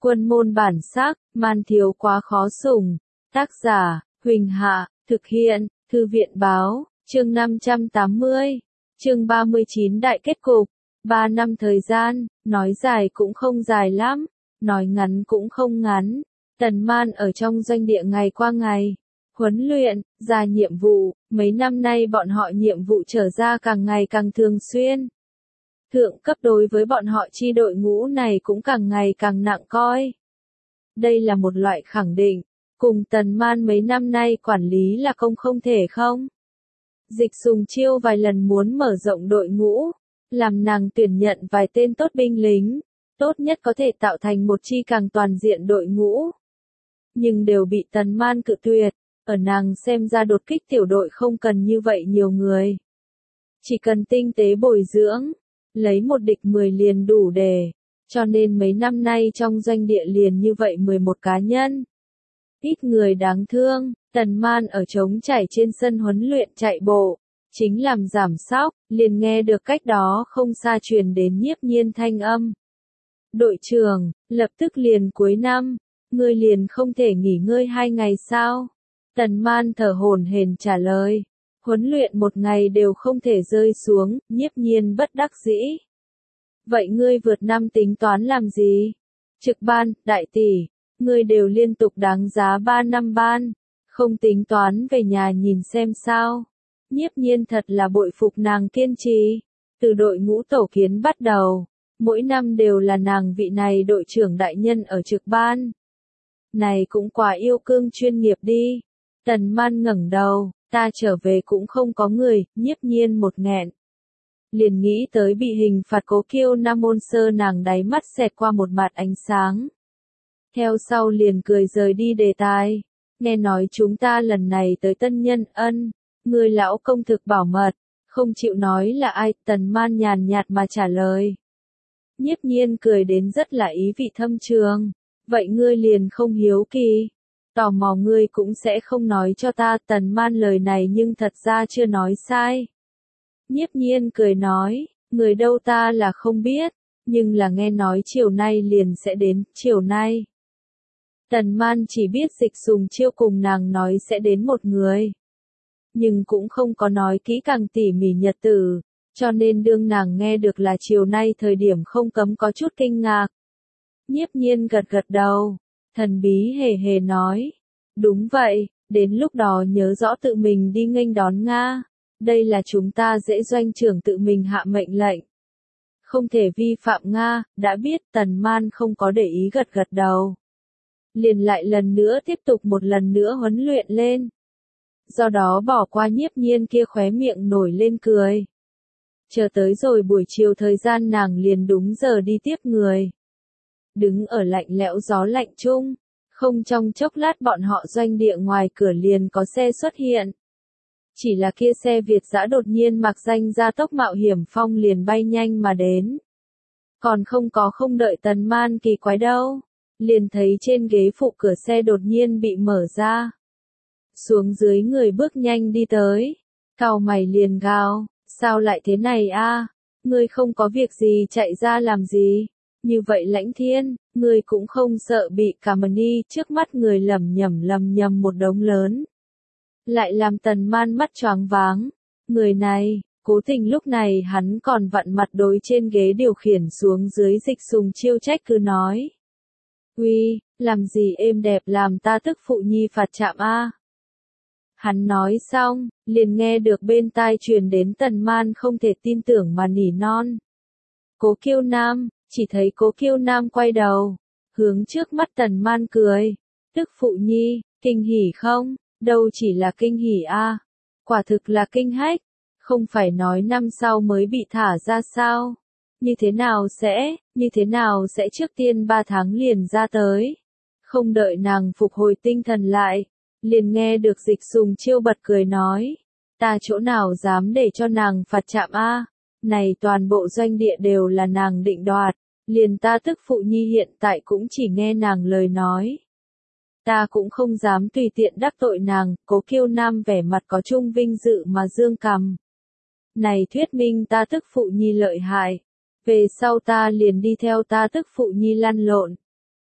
Quân môn bản sắc, man thiếu quá khó sủng. Tác giả, Huỳnh Hạ, thực hiện, Thư viện báo, chương 580, chương 39 đại kết cục. 3 năm thời gian, nói dài cũng không dài lắm, nói ngắn cũng không ngắn. Tần Man ở trong doanh địa ngày qua ngày, huấn luyện, ra nhiệm vụ, mấy năm nay bọn họ nhiệm vụ trở ra càng ngày càng thường xuyên. Thượng cấp đối với bọn họ chi đội ngũ này cũng càng ngày càng nặng coi. Đây là một loại khẳng định, cùng Tần Man mấy năm nay quản lý là không thể không. Dịch Sùng Chiêu vài lần muốn mở rộng đội ngũ, làm nàng tuyển nhận vài tên tốt binh lính, tốt nhất có thể tạo thành một chi càng toàn diện đội ngũ. Nhưng đều bị Tần Man cự tuyệt, ở nàng xem ra đột kích tiểu đội không cần như vậy nhiều người. Chỉ cần tinh tế bồi dưỡng, lấy một địch 10 liền đủ để, cho nên mấy năm nay trong doanh địa liền như vậy 11 cá nhân. Ít người đáng thương, Tần Man ở trống trải trên sân huấn luyện chạy bộ, chính làm giảm sóc, liền nghe được cách đó không xa truyền đến Nhiếp Nhiên thanh âm. Đội trưởng, lập tức liền cuối năm, ngươi liền không thể nghỉ ngơi 2 ngày sao? Tần Man thở hổn hển trả lời. Huấn luyện một ngày đều không thể rơi xuống, Nhiếp Nhiên bất đắc dĩ. Vậy ngươi vượt năm tính toán làm gì? Trực ban, đại tỷ, ngươi đều liên tục đáng giá 3 năm ban, không tính toán về nhà nhìn xem sao. Nhiếp Nhiên thật là bội phục nàng kiên trì. Từ đội ngũ tổ kiến bắt đầu, mỗi năm đều là nàng vị này đội trưởng đại nhân ở trực ban. Này cũng quá yêu cương chuyên nghiệp đi. Tần Man ngẩng đầu, ta trở về cũng không có người, Nhiếp Nhiên một nghẹn. Liền nghĩ tới bị hình phạt Cố Kiêu Nam Môn Sơ, nàng đáy mắt xẹt qua một mặt ánh sáng. Theo sau liền cười rời đi đề tài. Nghe nói chúng ta lần này tới Tân Nhân Ân, người lão công thực bảo mật, không chịu nói là ai, Tần Man nhàn nhạt mà trả lời. Nhiếp Nhiên cười đến rất là ý vị thâm trường. Vậy ngươi liền không hiếu kỳ, tò mò ngươi cũng sẽ không nói cho ta. Tần Man lời này nhưng thật ra chưa nói sai. Nhiếp Nhiên cười nói, người đâu ta là không biết, nhưng là nghe nói chiều nay liền sẽ đến, chiều nay. Tần Man chỉ biết Dịch Sùng Chiêu cùng nàng nói sẽ đến một người, nhưng cũng không có nói kỹ càng tỉ mỉ nhật tử, cho nên đương nàng nghe được là chiều nay thời điểm không cấm có chút kinh ngạc. Nhiếp Nhiên gật gật đầu, thần bí hề hề nói, đúng vậy, đến lúc đó nhớ rõ tự mình đi nghênh đón Nga, đây là chúng ta dễ doanh trưởng tự mình hạ mệnh lệnh. Không thể vi phạm Nga, đã biết. Tần Man không có để ý gật gật đầu. Liền lại lần nữa tiếp tục một lần nữa huấn luyện lên. Do đó bỏ qua Nhiếp Nhiên kia khóe miệng nổi lên cười. Chờ tới rồi buổi chiều thời gian nàng liền đúng giờ đi tiếp người. Đứng ở lạnh lẽo gió lạnh chung, không trong chốc lát bọn họ doanh địa ngoài cửa liền có xe xuất hiện. Chỉ là kia xe Việt dã đột nhiên mặc danh ra tốc mạo hiểm phong liền bay nhanh mà đến. Còn không đợi Tần Man kỳ quái đâu, liền thấy trên ghế phụ cửa xe đột nhiên bị mở ra. Xuống dưới người bước nhanh đi tới, cau mày liền gào, sao lại thế này a? Ngươi không có việc gì chạy ra làm gì? Như vậy Lãnh Thiên, người cũng không sợ bị cả mani trước mắt người lầm nhầm một đống lớn. Lại làm Tần Man mắt choáng váng. Người này, cố tình lúc này hắn còn vặn mặt đối trên ghế điều khiển xuống dưới Dịch Sùng Chiêu trách cứ nói. Uy, làm gì êm đẹp làm ta tức phụ nhi phạt chạm a? Hắn nói xong, liền nghe được bên tai truyền đến Tần Man không thể tin tưởng mà nỉ non. Cố Kiêu Nam. Chỉ thấy Cố Kiêu Nam quay đầu, hướng trước mắt Tần Man cười. Tức phụ nhi, kinh hỉ không? Đâu chỉ là kinh hỉ a, quả thực là kinh hách. Không phải nói năm sau mới bị thả ra sao? Như thế nào sẽ trước tiên 3 tháng liền ra tới? Không đợi nàng phục hồi tinh thần lại, liền nghe được Dịch Sùng Chiêu bật cười nói. Ta chỗ nào dám để cho nàng phạt chạm a? Này toàn bộ doanh địa đều là nàng định đoạt, liền ta tức phụ nhi hiện tại cũng chỉ nghe nàng lời nói. Ta cũng không dám tùy tiện đắc tội nàng. Cố Kiêu Nam vẻ mặt có chung vinh dự mà dương cằm. Này thuyết minh ta tức phụ nhi lợi hại, về sau ta liền đi theo ta tức phụ nhi lăn lộn.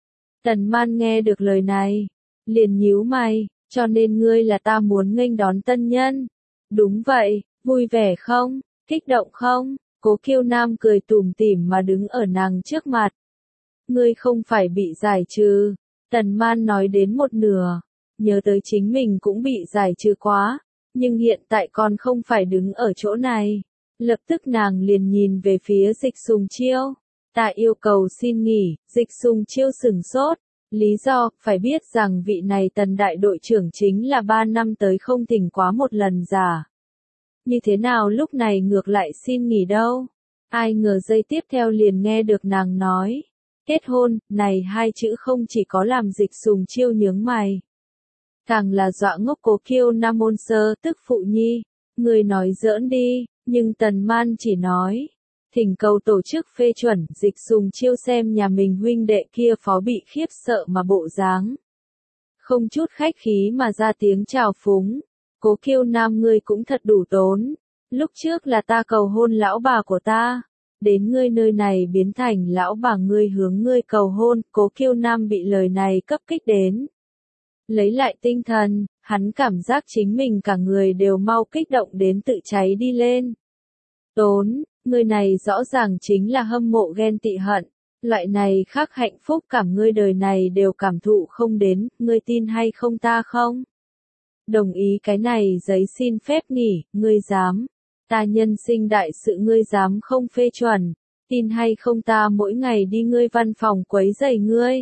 Tần Man nghe được lời này, liền nhíu mày, cho nên ngươi là ta muốn nghênh đón tân nhân. Đúng vậy, vui vẻ không, kích động không? Cố Kiêu Nam cười tủm tỉm mà đứng ở nàng trước mặt. Ngươi không phải bị giải trừ. Tần Man nói đến một nửa, nhớ tới chính mình cũng bị giải trừ quá, nhưng hiện tại còn không phải đứng ở chỗ này. Lập tức nàng liền nhìn về phía Dịch Sùng Chiêu. Ta yêu cầu xin nghỉ. Dịch Sùng Chiêu sửng sốt. Lý do, phải biết rằng vị này Tần đại đội trưởng chính là 3 năm tới không thỉnh quá một lần giả. Như thế nào lúc này ngược lại xin nghỉ đâu? Ai ngờ giây tiếp theo liền nghe được nàng nói. Kết hôn, này hai chữ không chỉ có làm Dịch Sùng Chiêu nhướng mày. Càng là dọa ngốc Cố Kiêu Nam môn sơ tức phụ nhi. Người nói giỡn đi, nhưng Tần Man chỉ nói. Thỉnh cầu tổ chức phê chuẩn. Dịch Sùng Chiêu xem nhà mình huynh đệ kia phó bị khiếp sợ mà bộ dáng. Không chút khách khí mà ra tiếng chào phúng. Cố Kiêu Nam ngươi cũng thật đủ tốn. Lúc trước là ta cầu hôn lão bà của ta. Đến ngươi nơi này biến thành lão bà ngươi hướng ngươi cầu hôn. Cố Kiêu Nam bị lời này cấp kích đến. Lấy lại tinh thần, hắn cảm giác chính mình cả người đều mau kích động đến tự cháy đi lên. Tốn, người này rõ ràng chính là hâm mộ ghen tị hận. Loại này khác hạnh phúc cảm ngươi đời này đều cảm thụ không đến, ngươi tin hay không ta không? Đồng ý cái này giấy xin phép nghỉ, ngươi dám. Ta nhân sinh đại sự ngươi dám không phê chuẩn. Tin hay không ta mỗi ngày đi ngươi văn phòng quấy rầy ngươi.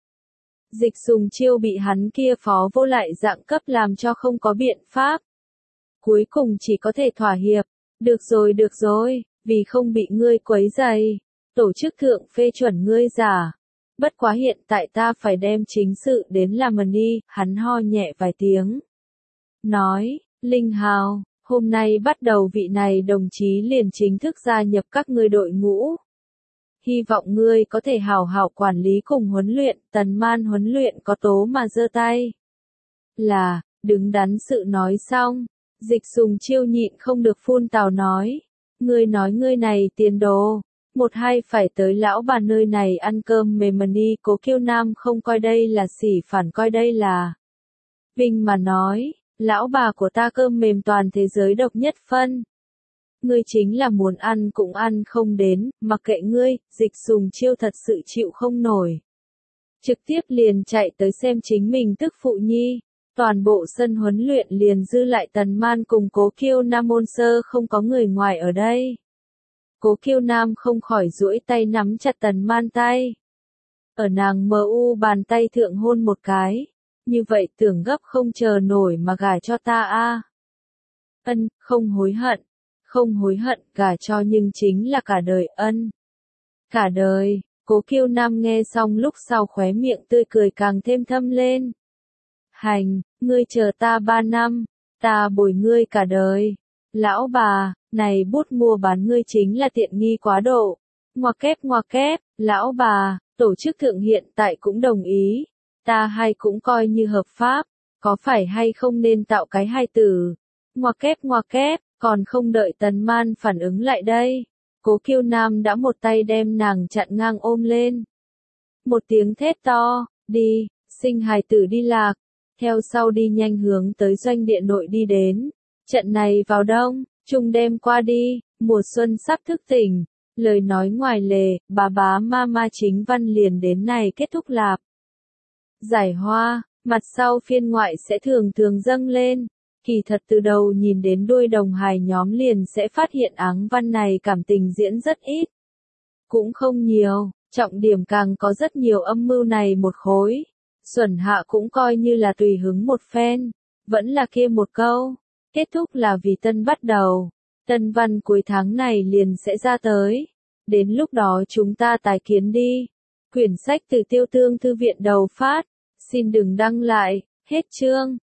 Dịch Sùng Chiêu bị hắn kia phó vô lại dạng cấp làm cho không có biện pháp. Cuối cùng chỉ có thể thỏa hiệp. Được rồi, vì không bị ngươi quấy rầy. Tổ chức thượng phê chuẩn ngươi giả. Bất quá hiện tại ta phải đem chính sự đến làm đi, hắn ho nhẹ vài tiếng. Nói, Linh Hào, hôm nay bắt đầu vị này đồng chí liền chính thức gia nhập các ngươi đội ngũ. Hy vọng ngươi có thể hào hảo quản lý cùng huấn luyện. Tần Man huấn luyện có tố mà giơ tay. Là, đứng đắn sự nói xong. Dịch Sùng Chiêu nhịn không được phun tào nói. Ngươi nói ngươi này tiền đồ. Một hai phải tới lão bà nơi này ăn cơm mềm đi. Cố Kiêu Nam không coi đây là sỉ phản coi đây là vinh mà nói. Lão bà của ta cơm mềm toàn thế giới độc nhất phân. Ngươi chính là muốn ăn cũng ăn không đến, mặc kệ ngươi. Dịch Sùng Chiêu thật sự chịu không nổi. Trực tiếp liền chạy tới xem chính mình tức phụ nhi. Toàn bộ sân huấn luyện liền dư lại Tần Man cùng Cố Kiêu Nam môn sơ không có người ngoài ở đây. Cố Kiêu Nam không khỏi duỗi tay nắm chặt Tần Man tay. Ở nàng mu bàn tay thượng hôn một cái. Như vậy tưởng gấp không chờ nổi mà gả cho ta a. Ân, không hối hận, gả cho nhưng chính là cả đời ân. Cả đời, Cố Kiêu Nam nghe xong lúc sau khóe miệng tươi cười càng thêm thâm lên. Hành, ngươi chờ ta 3 năm, ta bồi ngươi cả đời. Lão bà, này bút mua bán ngươi chính là tiện nghi quá độ. Ngoa kép, lão bà, tổ chức thượng hiện tại cũng đồng ý. Ta hay cũng coi như hợp pháp, có phải hay không nên tạo cái hai từ. Ngoa kép, còn không đợi Tần Man phản ứng lại đây. Cố Kiêu Nam đã một tay đem nàng chặn ngang ôm lên. Một tiếng thét to, đi, sinh hài tử đi lạc. Theo sau đi nhanh hướng tới doanh địa nội đi đến. Trận này vào đông, trung đêm qua đi, mùa xuân sắp thức tỉnh. Lời nói ngoài lề, bá ma chính văn liền đến này kết thúc lạp. Giải hoa, mặt sau phiên ngoại sẽ thường dâng lên. Kỳ thật từ đầu nhìn đến đuôi đồng hài nhóm liền sẽ phát hiện áng văn này cảm tình diễn rất ít. Cũng không nhiều, trọng điểm càng có rất nhiều âm mưu này một khối. Xuẩn Hạ cũng coi như là tùy hứng một phen. Vẫn là kia một câu. Kết thúc là vì tân bắt đầu. Tân văn cuối tháng này liền sẽ ra tới. Đến lúc đó chúng ta tái kiến đi. Quyển sách từ Tiêu Tương Thư viện đầu phát. Xin đừng đăng lại. Hết chương.